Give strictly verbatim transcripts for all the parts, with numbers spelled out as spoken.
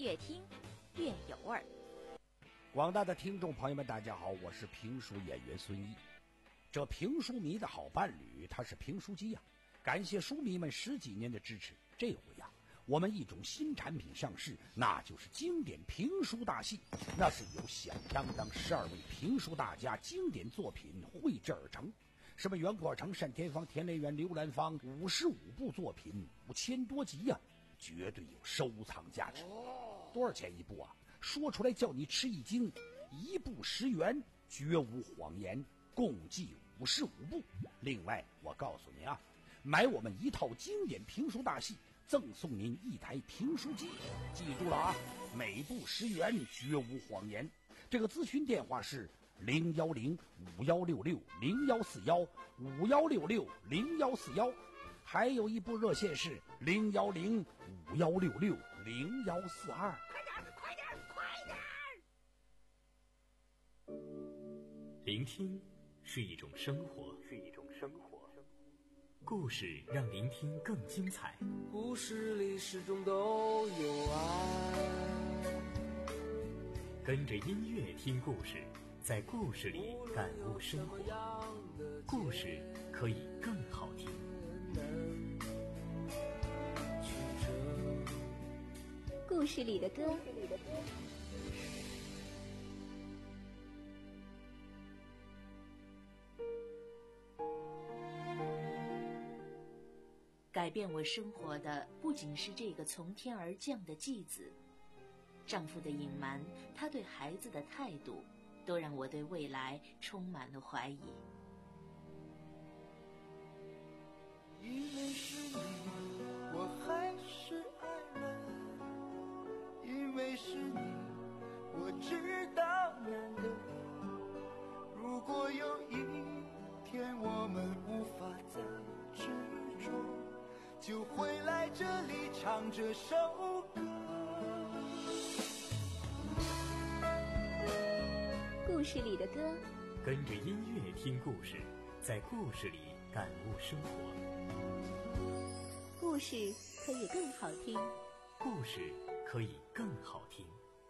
越听越有味儿。 广大的听众朋友们，大家好，我是评书演员孙一。这评书迷的好伴侣，他是评书机呀、啊！感谢书迷们十几年的支持。这回呀、啊，我们一种新产品上市，那就是经典评书大戏。那是由响当当十二位评书大家经典作品绘制而成。什么袁国成、单田芳、田连元、刘兰芳，五十五部作品，五千多集呀、啊，绝对有收藏价值。多少钱一部啊？说出来叫你吃一惊，一部十元，绝无谎言，共计五十五部。另外，我告诉你啊，买我们一套经典评书大戏，赠送您一台评书机。记住了啊，每部十元，绝无谎言。这个咨询电话是零幺零五幺六六零幺四幺五幺六六零幺四幺，还有一部热线是零幺零五幺六六零幺四二。 快点，快点！ 聆听是一种生活，是一种生活。故事让聆听更精彩。 故事里始终都有爱。 跟着音乐听故事，在故事里感悟生活。故事可以更好听。 故事里的歌。改变我生活的不仅是这个从天而降的继子，丈夫的隐瞒，他对孩子的态度，都让我对未来充满了怀疑。 因为是你，我还是爱人；因为是你，我知道难得。如果有一天我们无法再执着，就回来这里唱这首歌。 故事里的歌， 跟着音乐听故事，在故事里感悟生活。 故事可以更好听， 故事可以更好听。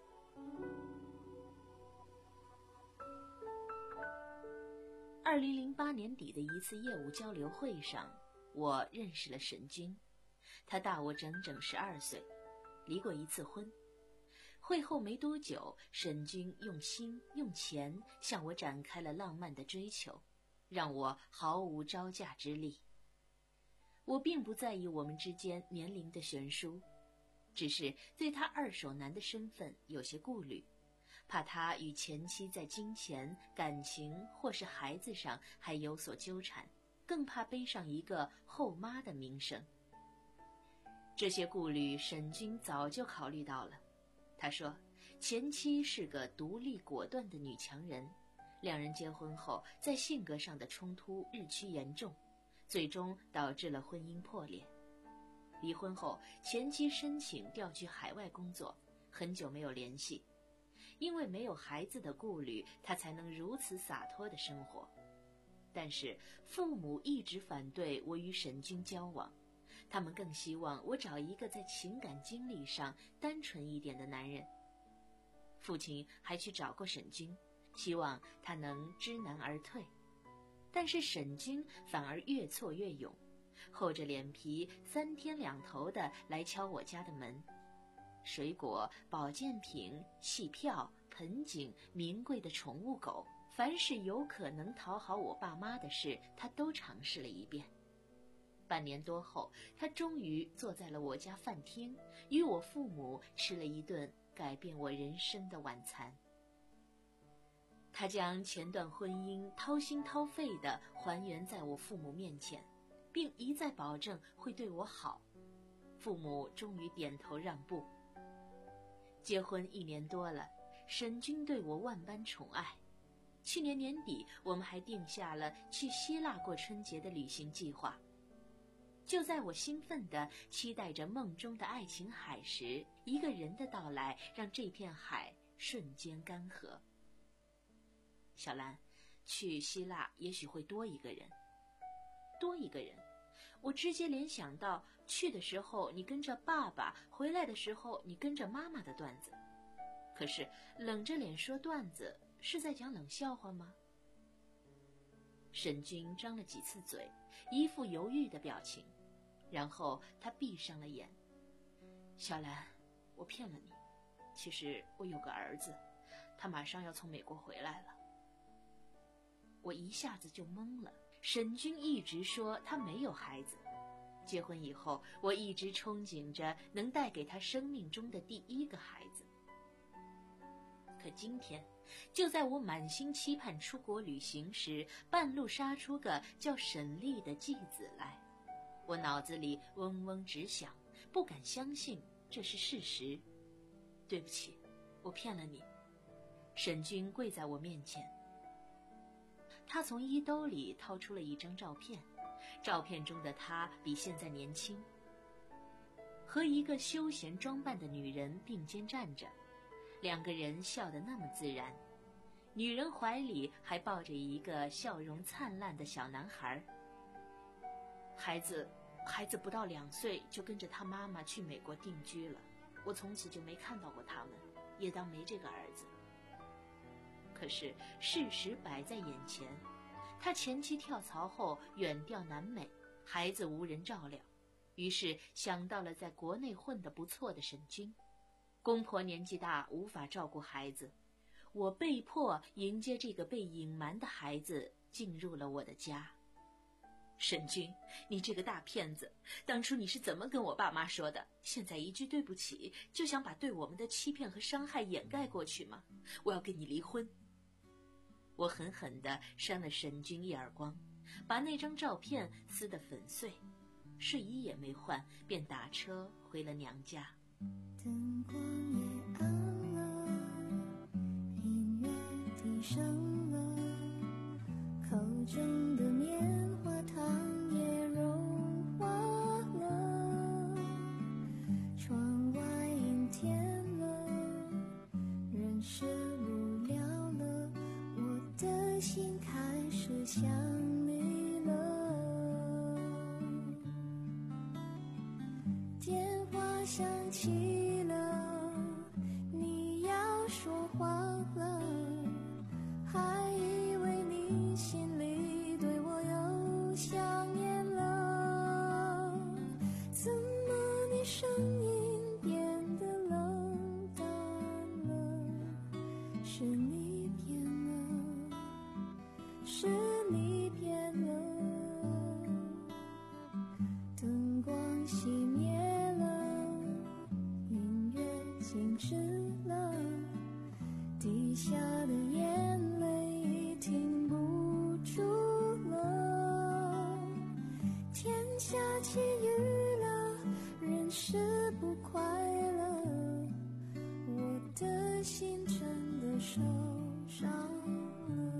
二零零八年底的一次业务交流会上，我认识了沈军，他大我整整十二岁，离过一次婚。会后没多久，沈军用心用钱向我展开了浪漫的追求，让我毫无招架之力。我并不在意我们之间年龄的悬殊，只是对他二手男的身份有些顾虑，怕他与前妻在金钱、感情或是孩子上还有所纠缠，更怕背上一个后妈的名声。这些顾虑沈军早就考虑到了。他说，前妻是个独立果断的女强人，两人结婚后在性格上的冲突日趋严重，最终导致了婚姻破裂。离婚后，前妻申请调去海外工作，很久没有联系。因为没有孩子的顾虑，他才能如此洒脱的生活。但是父母一直反对我与沈军交往，他们更希望我找一个在情感经历上单纯一点的男人。父亲还去找过沈军，希望他能知难而退，但是沈军反而越挫越勇，厚着脸皮三天两头的来敲我家的门。水果、保健品、戏票、盆景、名贵的宠物狗，凡是有可能讨好我爸妈的事，他都尝试了一遍。半年多后，他终于坐在了我家饭厅，与我父母吃了一顿改变我人生的晚餐。他将前段婚姻掏心掏肺地还原在我父母面前，并一再保证会对我好。父母终于点头让步。结婚一年多了，沈军对我万般宠爱。去年年底，我们还定下了去希腊过春节的旅行计划。就在我兴奋地期待着梦中的爱情海时，一个人的到来让这片海瞬间干涸。小兰，去希腊也许会多一个人，多一个人， 我直接联想到去的时候你跟着爸爸，回来的时候你跟着妈妈的段子。可是冷着脸说段子是在讲冷笑话吗？沈君张了几次嘴，一副犹豫的表情，然后他闭上了眼。小兰，我骗了你，其实我有个儿子，他马上要从美国回来了。我一下子就懵了。沈君一直说他没有孩子，结婚以后我一直憧憬着能带给他生命中的第一个孩子。可今天，就在我满心期盼出国旅行时，半路杀出个叫沈丽的继子来，我脑子里嗡嗡直响，不敢相信这是事实。对不起，我骗了你。沈君跪在我面前，他从衣兜里掏出了一张照片，照片中的他比现在年轻，和一个休闲装扮的女人并肩站着，两个人笑得那么自然，女人怀里还抱着一个笑容灿烂的小男孩。孩子孩子不到两岁就跟着他妈妈去美国定居了，我从此就没看到过他们，也当没这个儿子。可是事实摆在眼前，他前妻跳槽后远调南美，孩子无人照料，于是想到了在国内混得不错的沈君。公婆年纪大，无法照顾孩子，我被迫迎接这个被隐瞒的孩子进入了我的家。沈君，你这个大骗子，当初你是怎么跟我爸妈说的？现在一句对不起就想把对我们的欺骗和伤害掩盖过去吗？我要跟你离婚。我狠狠地扇了沈君一耳光，把那张照片撕得粉碎，睡衣也没换，便打车回了娘家。 灯光也暗了，音乐低声了，口中的棉花糖也融化了，窗外阴天了，人是无聊了，我的心开始想你了。电话响起了，你要说话了，还以为你心里对我有想念了，怎么你声音变得冷淡了？是你变了，是你变了。灯光熄灭了，音乐静止了，滴下的眼泪已停不住了。天下起雨了，人是不快乐，我的心真的受伤了。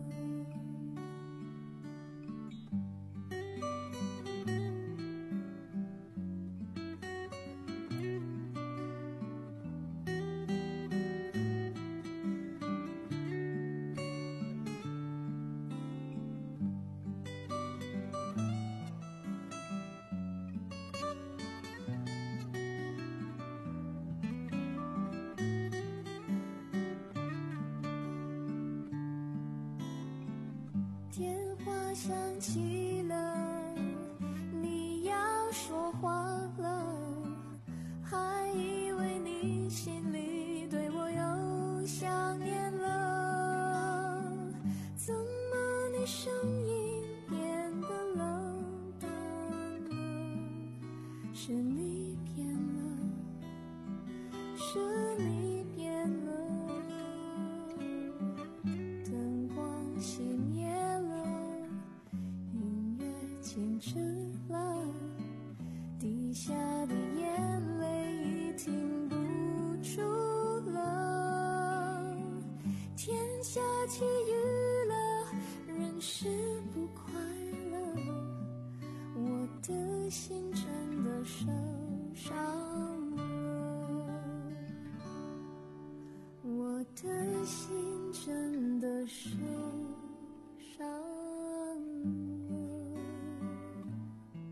电话响起了，你要说话了，还以为你心里对我有想念了，怎么你声音变得冷淡了？是你变了，是你变了。灯光熄灭了，音乐静止了，滴下的眼泪已停不住了。天下起雨了，人是不快乐，我的心真的受伤了，我的心真的受伤了。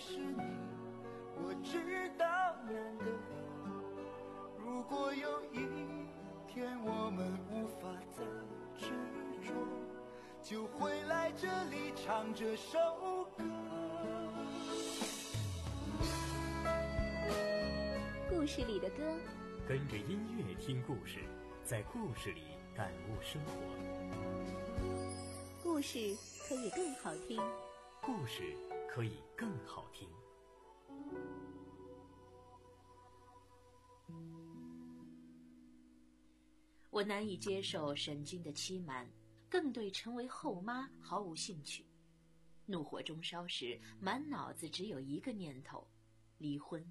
是你，我知道难得。如果有一天我们无法再执着，就回来这里唱这首歌。 故事里的歌， 跟着音乐听故事，在故事里感悟生活。 故事可以更好听， 故事可以更好听。 我难以接受沈君的欺瞒，更对成为后妈毫无兴趣。怒火中烧时，满脑子只有一个念头：离婚。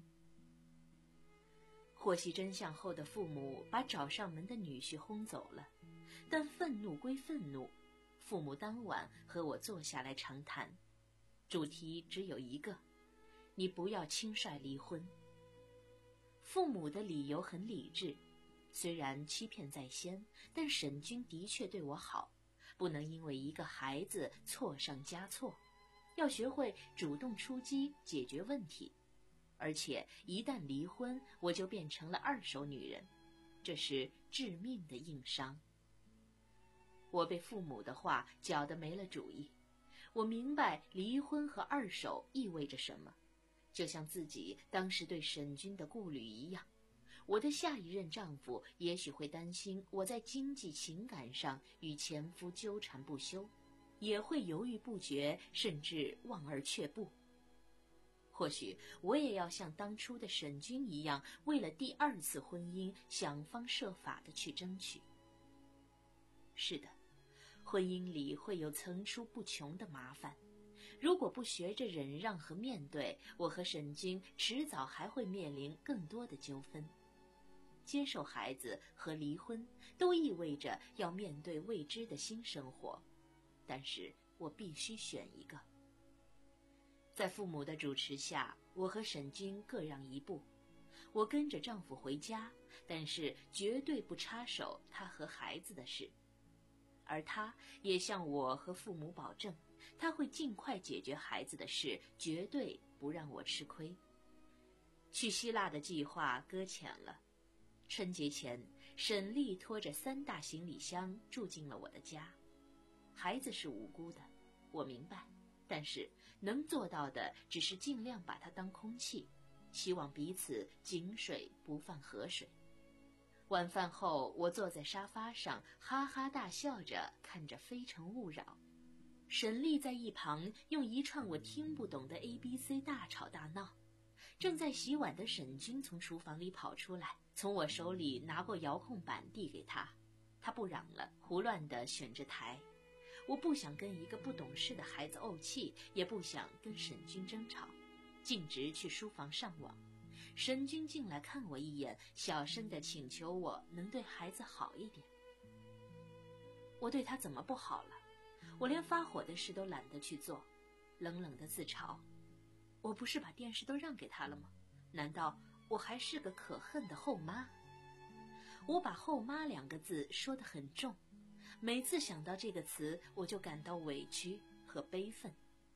获悉真相后的父母把找上门的女婿轰走了，但愤怒归愤怒，父母当晚和我坐下来长谈，主题只有一个：你不要轻率离婚。父母的理由很理智，虽然欺骗在先，但沈君的确对我好，不能因为一个孩子错上加错，要学会主动出击解决问题。而且一旦离婚，我就变成了二手女人，这是致命的硬伤。我被父母的话搅得没了主意，我明白离婚和二手意味着什么，就像自己当时对沈君的顾虑一样。我的下一任丈夫也许会担心我在经济情感上与前夫纠缠不休，也会犹豫不决，甚至望而却步。或许我也要像当初的沈君一样，为了第二次婚姻想方设法地去争取。是的，婚姻里会有层出不穷的麻烦，如果不学着忍让和面对，我和沈君迟早还会面临更多的纠纷。接受孩子和离婚都意味着要面对未知的新生活，但是我必须选一个。在父母的主持下，我和沈君各让一步。我跟着丈夫回家，但是绝对不插手他和孩子的事。而他也向我和父母保证，他会尽快解决孩子的事，绝对不让我吃亏。去希腊的计划搁浅了。春节前，沈丽拖着三大行李箱住进了我的家。孩子是无辜的，我明白，但是能做到的只是尽量把它当空气，希望彼此井水不犯河水。晚饭后，我坐在沙发上，哈哈大笑着看着《非诚勿扰》。沈丽在一旁用一串我听不懂的 A B C 大吵大闹。正在洗碗的沈君从厨房里跑出来，从我手里拿过遥控板递给他。他不嚷了，胡乱地选着台。我不想跟一个不懂事的孩子怄气，也不想跟沈君争吵，径直去书房上网。沈君进来看我一眼，小声地请求我能对孩子好一点。我对他怎么不好了？我连发火的事都懒得去做，冷冷地自嘲。我不是把电视都让给他了吗？难道我还是个可恨的后妈？我把后妈两个字说得很重，每次想到这个词，我就感到委屈和悲愤。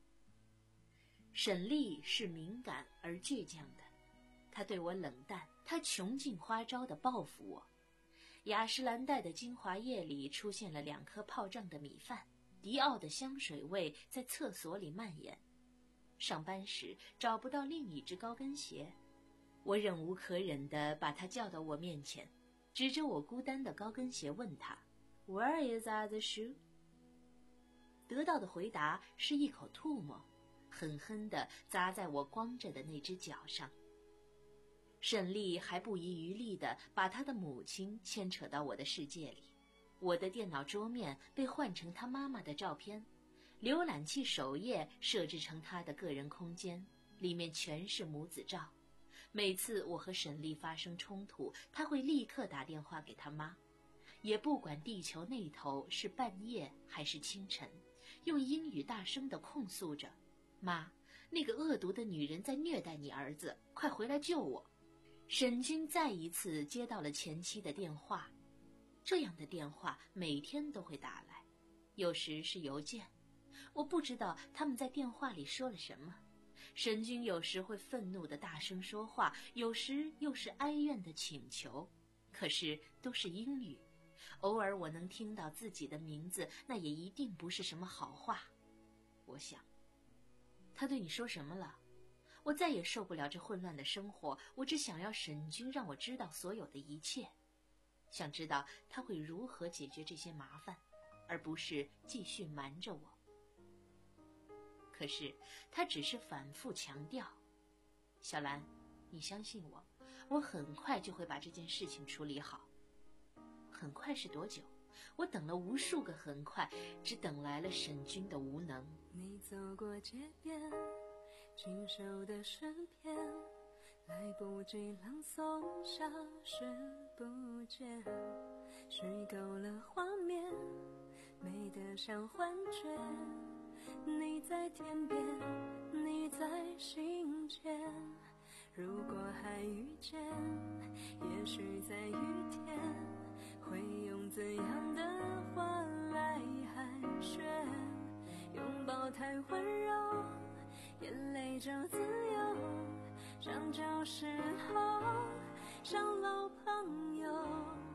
沈丽是敏感而倔强的，她对我冷淡，她穷尽花招地报复我。雅诗兰黛的精华液里出现了两颗泡胀的米饭，迪奥的香水味在厕所里蔓延。上班时找不到另一只高跟鞋，我忍无可忍地把他叫到我面前，指着我孤单的高跟鞋问他 Where is that shoe？ 得到的回答是一口唾沫，狠狠地砸在我光着的那只脚上。沈丽还不遗余力地把她的母亲牵扯到我的世界里，我的电脑桌面被换成她妈妈的照片，浏览器首页设置成她的个人空间，里面全是母子照。每次我和沈丽发生冲突，她会立刻打电话给她妈，也不管地球那头是半夜还是清晨，用英语大声地控诉着：妈，那个恶毒的女人在虐待你儿子，快回来救我。沈君再一次接到了前妻的电话，这样的电话每天都会打来，有时是邮件。我不知道他们在电话里说了什么， 沈君有时会愤怒地大声说话，有时又是哀怨的请求，可是都是英语。偶尔我能听到自己的名字，那也一定不是什么好话。我想，他对你说什么了？我再也受不了这混乱的生活，我只想要沈君让我知道所有的一切，想知道他会如何解决这些麻烦，而不是继续瞒着我。可是他只是反复强调，小兰，你相信我，我很快就会把这件事情处理好。很快是多久？我等了无数个很快，只等来了沈君的无能。 你走过街边经手的诗篇，来不及朗诵，消失不见，虚构了画面，美得像幻觉。你在天边，你在心间，如果还遇见，也许在雨天，会用怎样的话来寒暄？拥抱太温柔，眼泪就自由，像旧时候，像老朋友。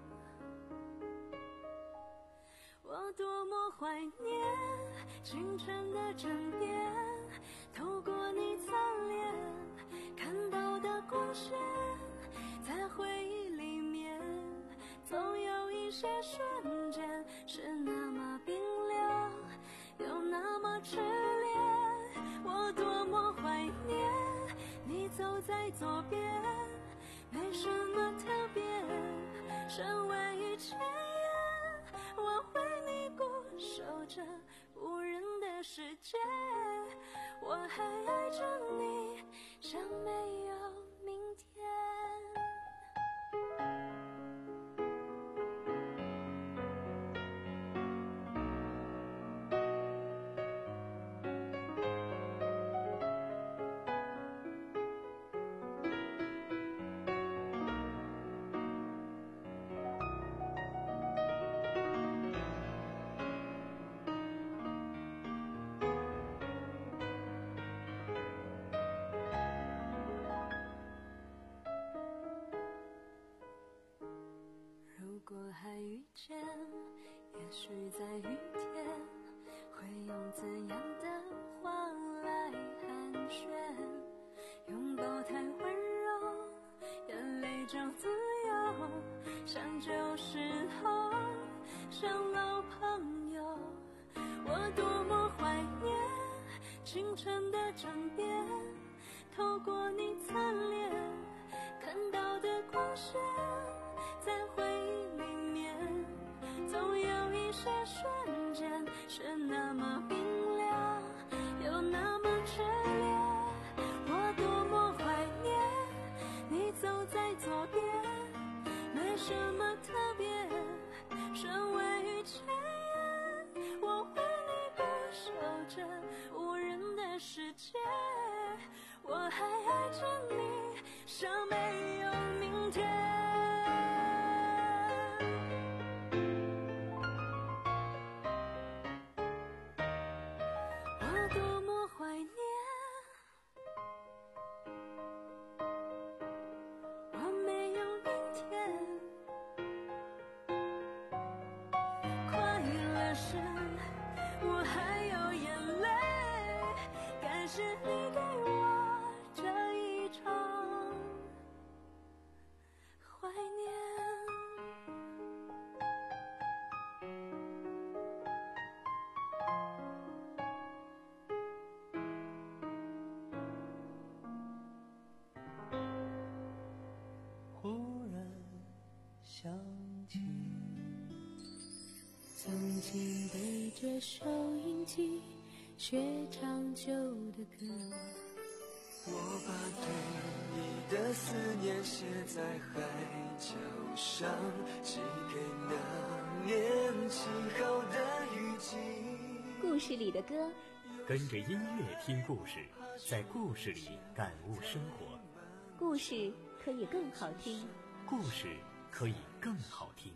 我多么怀念清晨的枕边，透过你侧脸看到的光线，在回忆里面总有一些瞬间是那么冰凉，又那么炽烈。我多么怀念你走在左边，没什么特别，身为一切我为你固守着无人的世界，我还爱着你，像没有明天。如果还遇见，也许在雨天，会用怎样的话来寒暄？拥抱太温柔，眼泪就自由，像旧时候，像老朋友。我多么怀念清晨的枕边，透过你侧脸看到的光线，在回忆里面总有一些瞬间是那么冰凉，又那么炽烈。我多么怀念你走在左边，没什么特别，身为一切我为你固守着无人的世界，我还爱着你，像没有明天。我多么怀念我没有明天，快乐时我还有眼泪，感谢你给我这一场怀念。 忽然想起， 曾经对着收音机学唱旧的歌， 我把对你的思念写在海角上，寄给那年晴好的雨季。 故事里的歌， 跟着音乐听故事，在故事里感悟生活。 故事可以更好听， 故事可以更好听。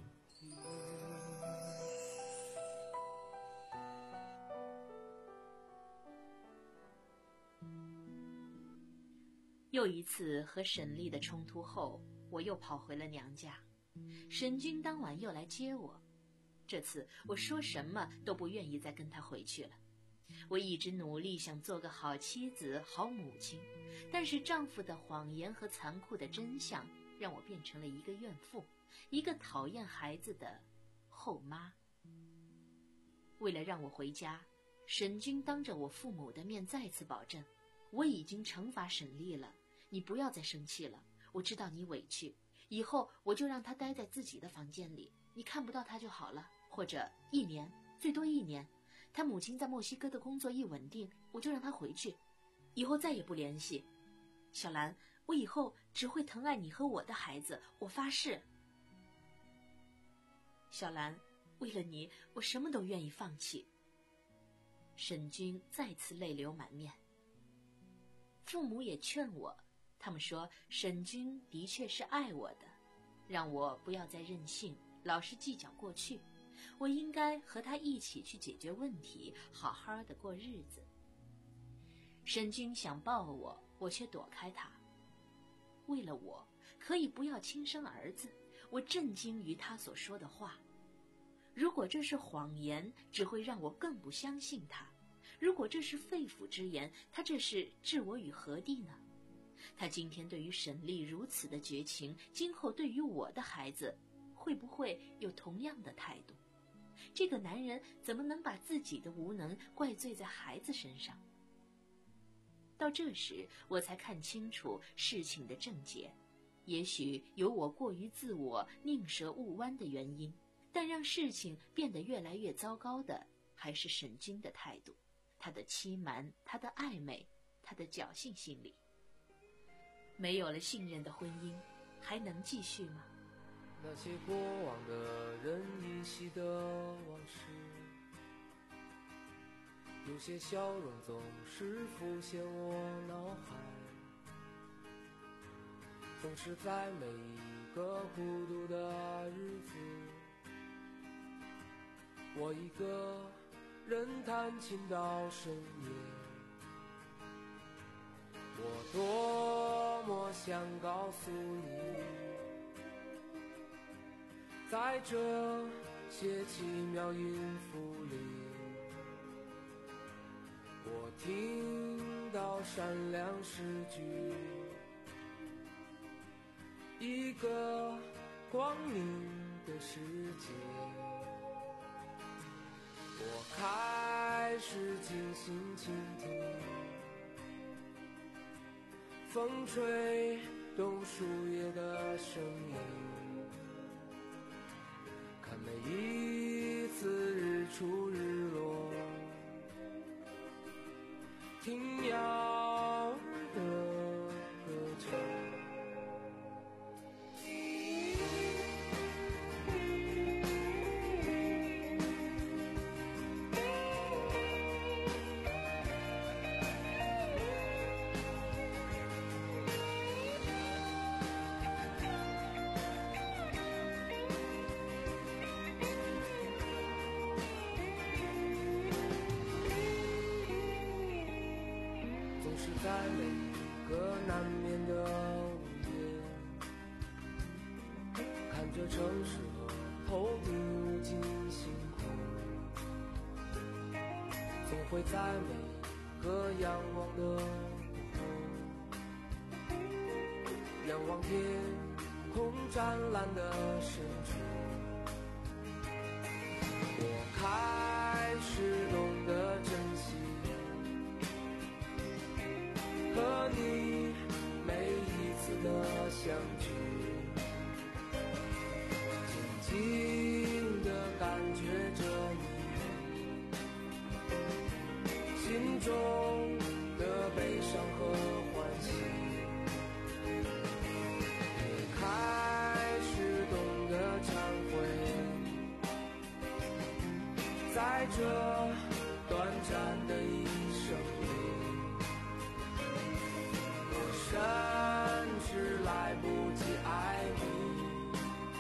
又一次和沈丽的冲突后，我又跑回了娘家。沈军当晚又来接我，这次我说什么都不愿意再跟他回去了。我一直努力想做个好妻子、好母亲，但是丈夫的谎言和残酷的真相让我变成了一个怨妇，一个讨厌孩子的后妈。为了让我回家，沈军当着我父母的面再次保证，我已经惩罚沈丽了，你不要再生气了，我知道你委屈，以后我就让他待在自己的房间里，你看不到他就好了，或者一年，最多一年。他母亲在墨西哥的工作一稳定，我就让他回去，以后再也不联系。小兰，我以后只会疼爱你和我的孩子，我发誓。小兰，为了你，我什么都愿意放弃。沈军再次泪流满面。父母也劝我，他们说沈军的确是爱我的，让我不要再任性，老是计较过去，我应该和他一起去解决问题，好好的过日子。沈军想抱我，我却躲开他。为了我，可以不要亲生儿子，我震惊于他所说的话。如果这是谎言，只会让我更不相信他；如果这是肺腑之言，他这是置我于何地呢？他今天对于沈丽如此的绝情，今后对于我的孩子，会不会有同样的态度？这个男人怎么能把自己的无能怪罪在孩子身上？到这时，我才看清楚事情的症结。也许有我过于自我、宁折勿弯的原因，但让事情变得越来越糟糕的，还是沈军的态度，他的欺瞒，他的暧昧，他的侥幸心理。没有了信任的婚姻，还能继续吗？ 那些过往的人依稀的往事，有些笑容总是浮现我脑海，总是在每一个孤独的日子，我一个人弹琴到深夜。我多么想告诉你，在这些奇妙音符里，我听到闪亮诗句，一个光明的世界。我开始静心倾听，风吹动树叶的声音，看每一次日出日落，听鸟儿的歌唱。在每一个难眠的午夜，看着城市和头顶无尽星空，总会在每一个仰望的午后，仰望天空湛蓝的深处，我开始懂得珍惜和你每一次的相聚，静静地感觉着你心中的悲伤和欢喜，也开始懂得忏悔，在这短暂的一生里，甚至来不及爱你，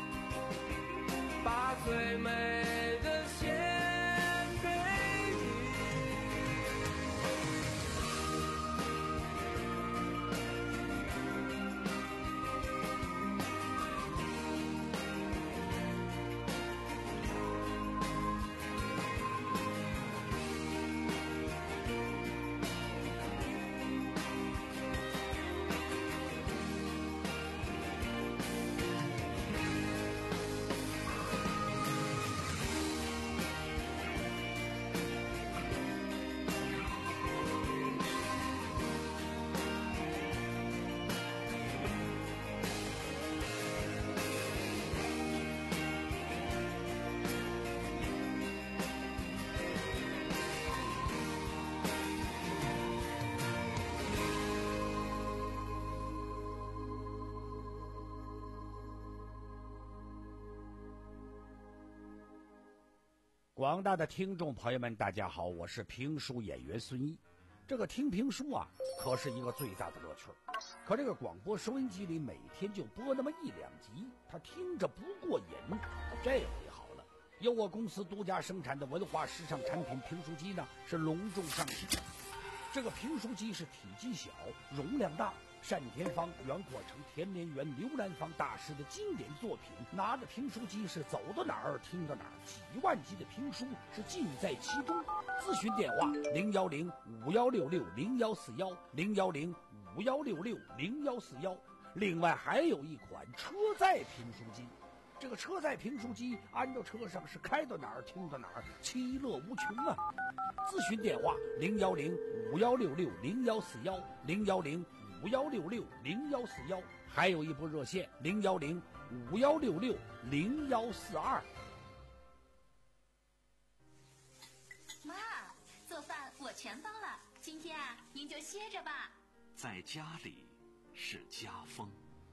把最美的献给你。 广大的听众朋友们，大家好，我是评书演员孙一。这个听评书啊，可是一个最大的乐趣。可这个广播收音机里每天就播那么一两集，他听着不过瘾。这回好了，由我公司独家生产的文化时尚产品评书机呢，是隆重上市。这个评书机是体积小，容量大，单田芳、袁阔成、田连元、刘兰芳大师的经典作品，拿着评书机是走到哪儿听到哪儿，几万集的评书是尽在其中。咨询电话零幺零五幺六六零幺四幺零幺零五幺六六零幺四幺。另外还有一款车载评书机，这个车载评书机安到车上是开到哪儿听到哪儿，其乐无穷啊！咨询电话零幺零五幺六六零幺四幺零幺零五幺六六零幺四幺，还有一部热线零幺零五幺六六零幺四二。 妈，做饭我全包了，今天啊，您就歇着吧。 在家里是家风。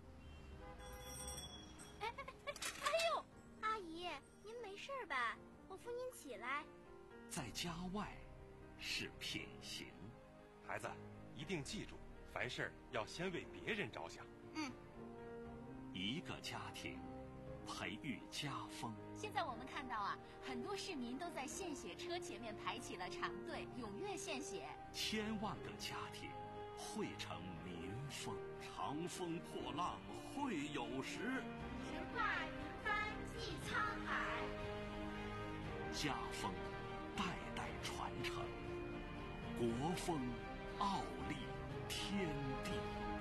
哎哎哎哎呦，阿姨，您没事吧？我扶您起来。 在家外是品行。 孩子，一定记住，凡事要先为别人着想。 嗯。 一个家庭培育家风。 现在我们看到啊，很多市民都在献血车前面排起了长队，踊跃献血。 千万个家庭汇成民风，长风破浪会有时。 神话云帆济沧海。 家风代代传承，国风傲立天地。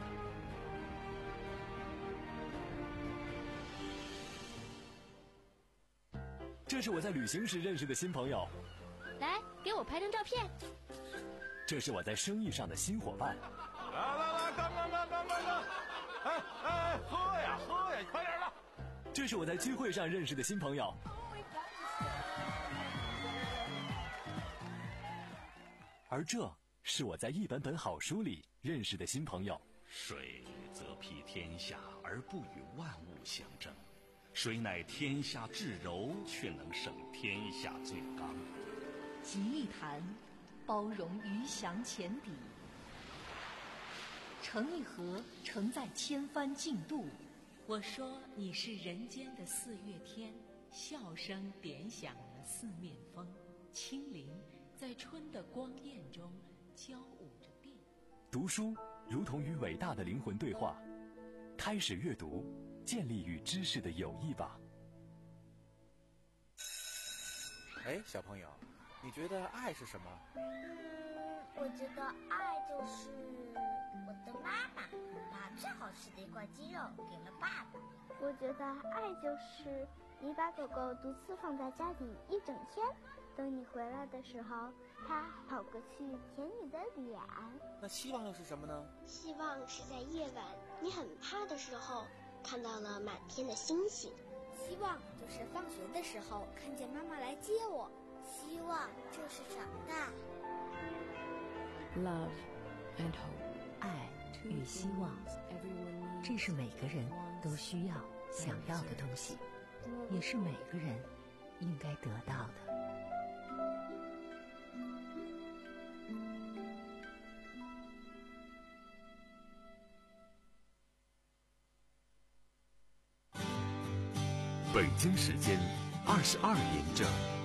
这是我在旅行时认识的新朋友， 来给我拍张照片。 这是我在生意上的新伙伴。 来来来，干干干干干干！哎哎，喝呀喝呀，快点的！ 这是我在聚会上认识的新朋友。而这是我在一本本好书里认识的新朋友。 水则披天下而不与万物相争，水乃天下至柔，却能胜天下最刚。 吉利谈，包容鱼翔浅底；成一河，承载千帆竞渡。 我说你是人间的四月天，笑声点响了四面风，清灵在春的光艳中交舞着变。 读书如同与伟大的灵魂对话，开始阅读，建立与知识的友谊吧。 哎，小朋友，你觉得爱是什么？ 嗯，我觉得爱就是我的妈妈把最好吃的一块鸡肉给了爸爸。 我觉得爱就是你把狗狗独自放在家里一整天，等你回来的时候，它跑过去舔你的脸。 那希望又是什么呢？ 希望是在夜晚你很怕的时候，看到了满天的星星。 希望就是放学的时候看见妈妈来接我。希望就是长大。 Love and hope， 爱与希望，这是每个人都需要、想要的东西，也是每个人应该得到的。 北京时间二十二点整。